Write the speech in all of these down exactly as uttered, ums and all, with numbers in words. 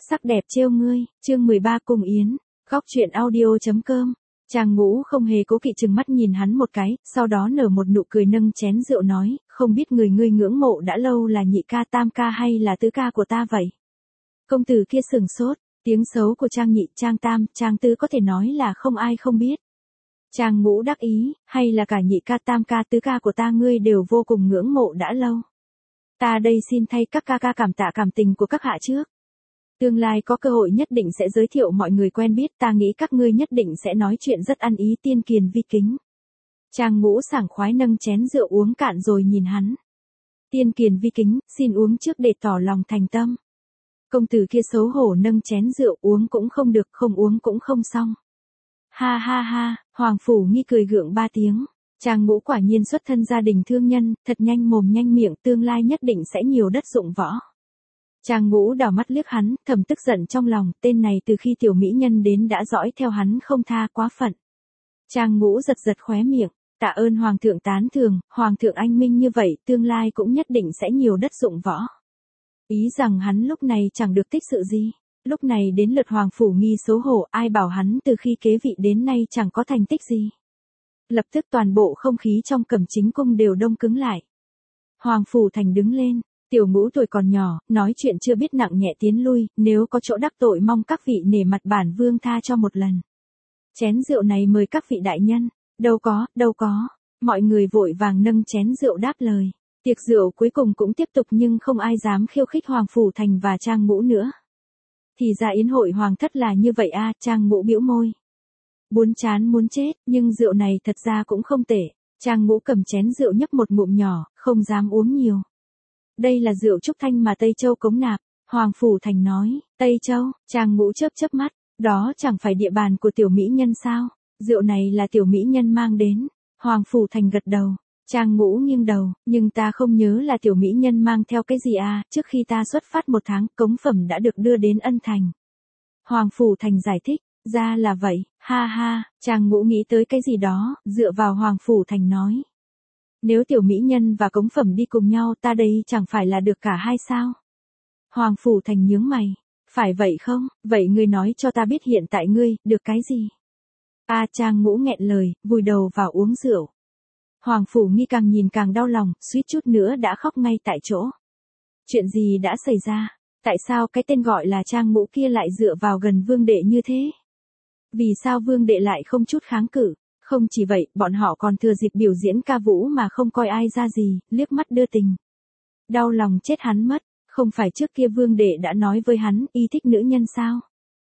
Sắc đẹp trêu ngươi, chương mười ba cùng Yến, góc truyện audio.com. Trang Ngũ không hề cố kỵ chừng mắt nhìn hắn một cái, sau đó nở một nụ cười nâng chén rượu nói, không biết người ngươi ngưỡng mộ đã lâu là nhị ca tam ca hay là tứ ca của ta vậy? Công tử kia sừng sốt, tiếng xấu của Trang nhị, Trang tam, Trang tứ có thể nói là không ai không biết. Trang Ngũ đắc ý, hay là cả nhị ca tam ca tứ ca của ta ngươi đều vô cùng ngưỡng mộ đã lâu. Ta đây xin thay các ca ca cảm tạ cảm tình của các hạ trước. Tương lai có cơ hội nhất định sẽ giới thiệu mọi người quen biết, ta nghĩ các ngươi nhất định sẽ nói chuyện rất ăn ý. Tiên Kiền vi kính. Trang Ngũ sảng khoái nâng chén rượu uống cạn rồi nhìn hắn. Tiên Kiền vi kính, xin uống trước để tỏ lòng thành tâm. Công tử kia xấu hổ nâng chén rượu, uống cũng không được, không uống cũng không xong. Ha ha ha, Hoàng Phủ Nghi cười gượng ba tiếng. Trang Ngũ quả nhiên xuất thân gia đình thương nhân, thật nhanh mồm nhanh miệng, tương lai nhất định sẽ nhiều đất dụng võ. Trang Ngũ đảo mắt liếc hắn, thầm tức giận trong lòng, tên này từ khi tiểu mỹ nhân đến đã dõi theo hắn không tha, quá phận. Trang Ngũ giật giật khóe miệng, tạ ơn Hoàng thượng tán thưởng, Hoàng thượng anh minh như vậy, tương lai cũng nhất định sẽ nhiều đất dụng võ. Ý rằng hắn lúc này chẳng được tích sự gì. Lúc này đến lượt Hoàng Phủ Nghi xấu hổ, ai bảo hắn từ khi kế vị đến nay chẳng có thành tích gì. Lập tức toàn bộ không khí trong Cẩm Chính cung đều đông cứng lại. Hoàng Phủ Thành đứng lên, tiểu Ngũ tuổi còn nhỏ, nói chuyện chưa biết nặng nhẹ tiến lui, nếu có chỗ đắc tội mong các vị nể mặt bản vương tha cho một lần. Chén rượu này mời các vị đại nhân, đâu có, đâu có, mọi người vội vàng nâng chén rượu đáp lời. Tiệc rượu cuối cùng cũng tiếp tục nhưng không ai dám khiêu khích Hoàng Phủ Thành và Trang Ngũ nữa. Thì ra yến hội hoàng thất là như vậy a. Trang Ngũ bĩu môi. Buồn chán muốn chết, nhưng rượu này thật ra cũng không tệ. Trang Ngũ cầm chén rượu nhấp một ngụm nhỏ, không dám uống nhiều. Đây là rượu Trúc Thanh mà Tây Châu cống nạp, Hoàng Phủ Thành nói. Tây Châu, Trang Ngũ chớp chớp mắt, đó chẳng phải địa bàn của tiểu mỹ nhân sao? Rượu này là tiểu mỹ nhân mang đến. Hoàng Phủ Thành gật đầu. Trang Ngũ nghiêng đầu, nhưng ta không nhớ là tiểu mỹ nhân mang theo cái gì à, trước khi ta xuất phát một tháng, cống phẩm đã được đưa đến Ân Thành. Hoàng Phủ Thành giải thích, ra là vậy, ha ha, Trang Ngũ nghĩ tới cái gì đó, dựa vào Hoàng Phủ Thành nói. Nếu tiểu mỹ nhân và cống phẩm đi cùng nhau ta đây chẳng phải là được cả hai sao? Hoàng Phủ Thành nhướng mày, phải vậy không, vậy ngươi nói cho ta biết hiện tại ngươi, được cái gì? A à, Trang Ngũ nghẹn lời, vùi đầu vào uống rượu. Hoàng Phủ Nghi càng nhìn càng đau lòng, suýt chút nữa đã khóc ngay tại chỗ. Chuyện gì đã xảy ra? Tại sao cái tên gọi là Trang Ngũ kia lại dựa vào gần vương đệ như thế? Vì sao vương đệ lại không chút kháng cự? Không chỉ vậy, bọn họ còn thừa dịp biểu diễn ca vũ mà không coi ai ra gì, liếc mắt đưa tình. Đau lòng chết hắn mất, không phải trước kia vương đệ đã nói với hắn, y thích nữ nhân sao?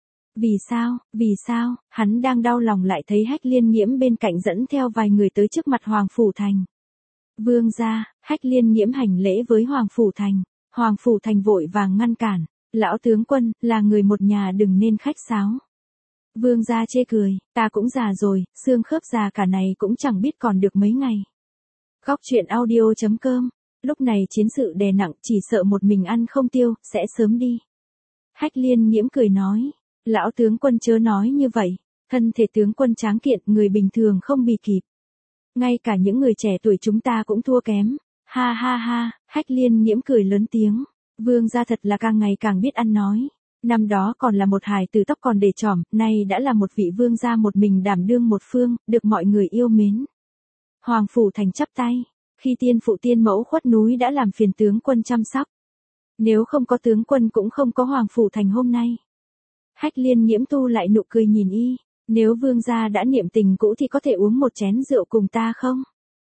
Vì sao, vì sao, hắn đang đau lòng lại thấy Hách Liên Nghiễm bên cạnh dẫn theo vài người tới trước mặt Hoàng Phủ Thành. Vương gia, Hách Liên Nghiễm hành lễ với Hoàng Phủ Thành. Hoàng Phủ Thành vội vàng ngăn cản, lão tướng quân, là người một nhà đừng nên khách sáo. Vương gia chê cười, ta cũng già rồi, xương khớp già cả này cũng chẳng biết còn được mấy ngày. Góc truyện audio.com, lúc này chiến sự đè nặng, chỉ sợ một mình ăn không tiêu, sẽ sớm đi. Hách Liên Nghiễm cười nói. Lão tướng quân chớ nói như vậy, thân thể tướng quân tráng kiện, người bình thường không bì kịp. Ngay cả những người trẻ tuổi chúng ta cũng thua kém. Ha ha ha, Hách Liên Nghiễm cười lớn tiếng. Vương gia thật là càng ngày càng biết ăn nói. Năm đó còn là một hài tử tóc còn để trỏm, nay đã là một vị vương gia một mình đảm đương một phương, được mọi người yêu mến. Hoàng Phủ Thành chắp tay, khi tiên phụ tiên mẫu khuất núi đã làm phiền tướng quân chăm sóc. Nếu không có tướng quân cũng không có Hoàng Phủ Thành hôm nay. Hách Liên Nghiễm tu lại nụ cười nhìn y, nếu vương gia đã niệm tình cũ thì có thể uống một chén rượu cùng ta không?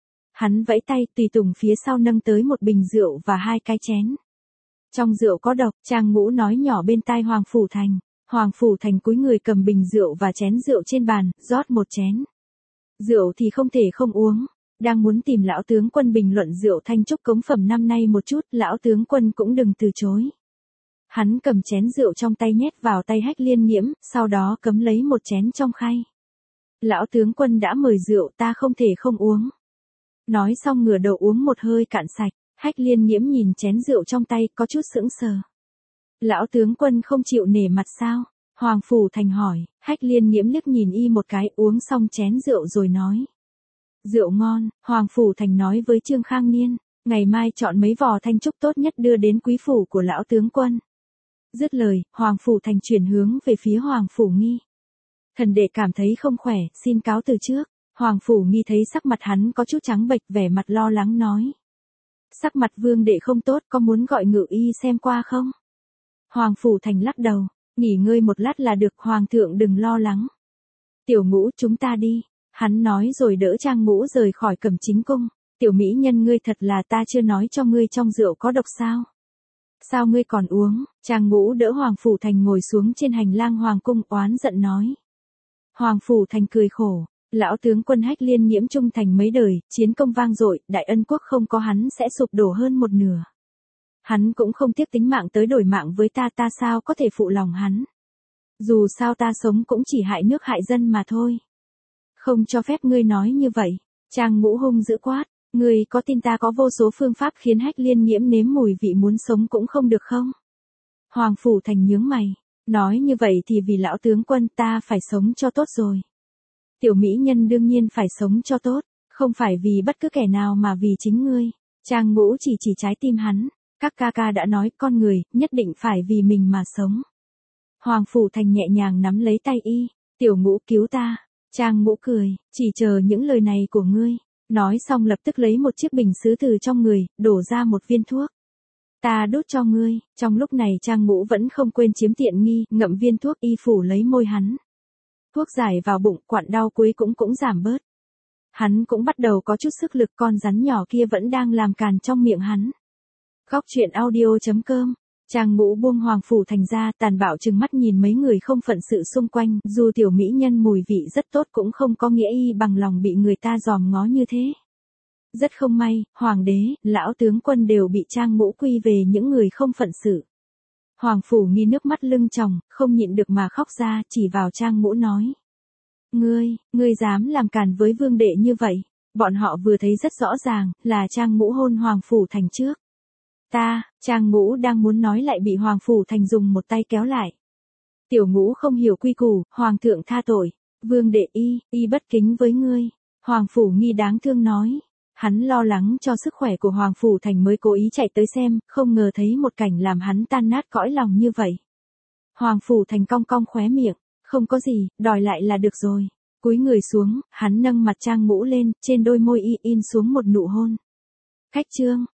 Hắn vẫy tay, tùy tùng phía sau nâng tới một bình rượu và hai cái chén. Trong rượu có độc, Trang Ngũ nói nhỏ bên tai Hoàng Phủ Thành. Hoàng Phủ Thành cúi người cầm bình rượu và chén rượu trên bàn, rót một chén. Rượu thì không thể không uống. Đang muốn tìm lão tướng quân bình luận rượu Thanh Trúc cống phẩm năm nay một chút, lão tướng quân cũng đừng từ chối. Hắn cầm chén rượu trong tay nhét vào tay Hách Liên Nghiễm, sau đó cấm lấy một chén trong khay. Lão tướng quân đã mời rượu ta không thể không uống. Nói xong ngửa đầu uống một hơi cạn sạch, Hách Liên Nghiễm nhìn chén rượu trong tay có chút sững sờ. Lão tướng quân không chịu nể mặt sao? Hoàng Phủ Thành hỏi, Hách Liên Nghiễm liếc nhìn y một cái uống xong chén rượu rồi nói. Rượu ngon, Hoàng Phủ Thành nói với Trương Khang Niên, ngày mai chọn mấy vò Thanh Trúc tốt nhất đưa đến quý phủ của lão tướng quân. Dứt lời, Hoàng Phủ Thành chuyển hướng về phía Hoàng Phủ Nghi. Thần đệ cảm thấy không khỏe, xin cáo từ trước. Hoàng Phủ Nghi thấy sắc mặt hắn có chút trắng bệch, vẻ mặt lo lắng nói. Sắc mặt vương đệ không tốt, có muốn gọi ngự y xem qua không? Hoàng Phủ Thành lắc đầu, nghỉ ngơi một lát là được, Hoàng thượng đừng lo lắng. Tiểu Ngũ, chúng ta đi. Hắn nói rồi đỡ Trang Ngũ rời khỏi Cẩm Chính cung. Tiểu mỹ nhân, ngươi thật là, ta chưa nói cho ngươi trong rượu có độc sao? Sao ngươi còn uống? Trang Ngũ đỡ Hoàng Phủ Thành ngồi xuống trên hành lang Hoàng cung, oán giận nói. Hoàng Phủ Thành cười khổ, lão tướng quân Hách Liên Nhiễm trung thành mấy đời, chiến công vang dội, đại ân quốc không có hắn sẽ sụp đổ hơn một nửa. Hắn cũng không tiếc tính mạng tới đổi mạng với ta, ta sao có thể phụ lòng hắn? Dù sao ta sống cũng chỉ hại nước hại dân mà thôi. Không cho phép ngươi nói như vậy. Trang Ngũ hung dữ quát, ngươi có tin ta có vô số phương pháp khiến Hách Liên Nhiễm nếm mùi vị muốn sống cũng không được không? Hoàng Phủ Thành nhướng mày, nói như vậy thì vì lão tướng quân ta phải sống cho tốt rồi. Tiểu mỹ nhân đương nhiên phải sống cho tốt, không phải vì bất cứ kẻ nào mà vì chính ngươi. Trang Ngũ chỉ chỉ trái tim hắn, các ca ca đã nói con người nhất định phải vì mình mà sống. Hoàng Phủ Thành nhẹ nhàng nắm lấy tay y, Tiểu Ngũ cứu ta. Trang Ngũ cười, chỉ chờ những lời này của ngươi. Nói xong lập tức lấy một chiếc bình sứ từ trong người, đổ ra một viên thuốc. Ta đút cho ngươi. Trong lúc này Trang Ngũ vẫn không quên chiếm tiện nghi, ngậm viên thuốc y phủ lấy môi hắn. Thuốc giải vào bụng, quặn đau cuối cũng cũng giảm bớt. Hắn cũng bắt đầu có chút sức lực, con rắn nhỏ kia vẫn đang làm càn trong miệng hắn. Góc truyện audio chấm com. Trang Ngũ buông Hoàng Phủ Thành ra, tàn bạo trừng mắt nhìn mấy người không phận sự xung quanh, dù tiểu mỹ nhân mùi vị rất tốt cũng không có nghĩa y bằng lòng bị người ta dòm ngó như thế. Rất không may, hoàng đế, lão tướng quân đều bị Trang Ngũ quy về những người không phận sự. Hoàng Phủ Nghi nước mắt lưng tròng, không nhịn được mà khóc ra, chỉ vào Trang Ngũ nói. Ngươi, ngươi dám làm càn với vương đệ như vậy. Bọn họ vừa thấy rất rõ ràng, là Trang Ngũ hôn Hoàng Phủ Thành trước. Ta, Trang Ngũ đang muốn nói lại bị Hoàng Phủ Thành dùng một tay kéo lại. Tiểu Ngũ không hiểu quy củ, Hoàng thượng tha tội. Vương đệ y, y bất kính với ngươi. Hoàng Phủ Nghi đáng thương nói. Hắn lo lắng cho sức khỏe của Hoàng Phủ Thành mới cố ý chạy tới xem, không ngờ thấy một cảnh làm hắn tan nát cõi lòng như vậy. Hoàng Phủ Thành cong cong khóe miệng, không có gì, đòi lại là được rồi. Cúi người xuống, hắn nâng mặt Trang Ngũ lên, trên đôi môi y in xuống một nụ hôn. Khách trương.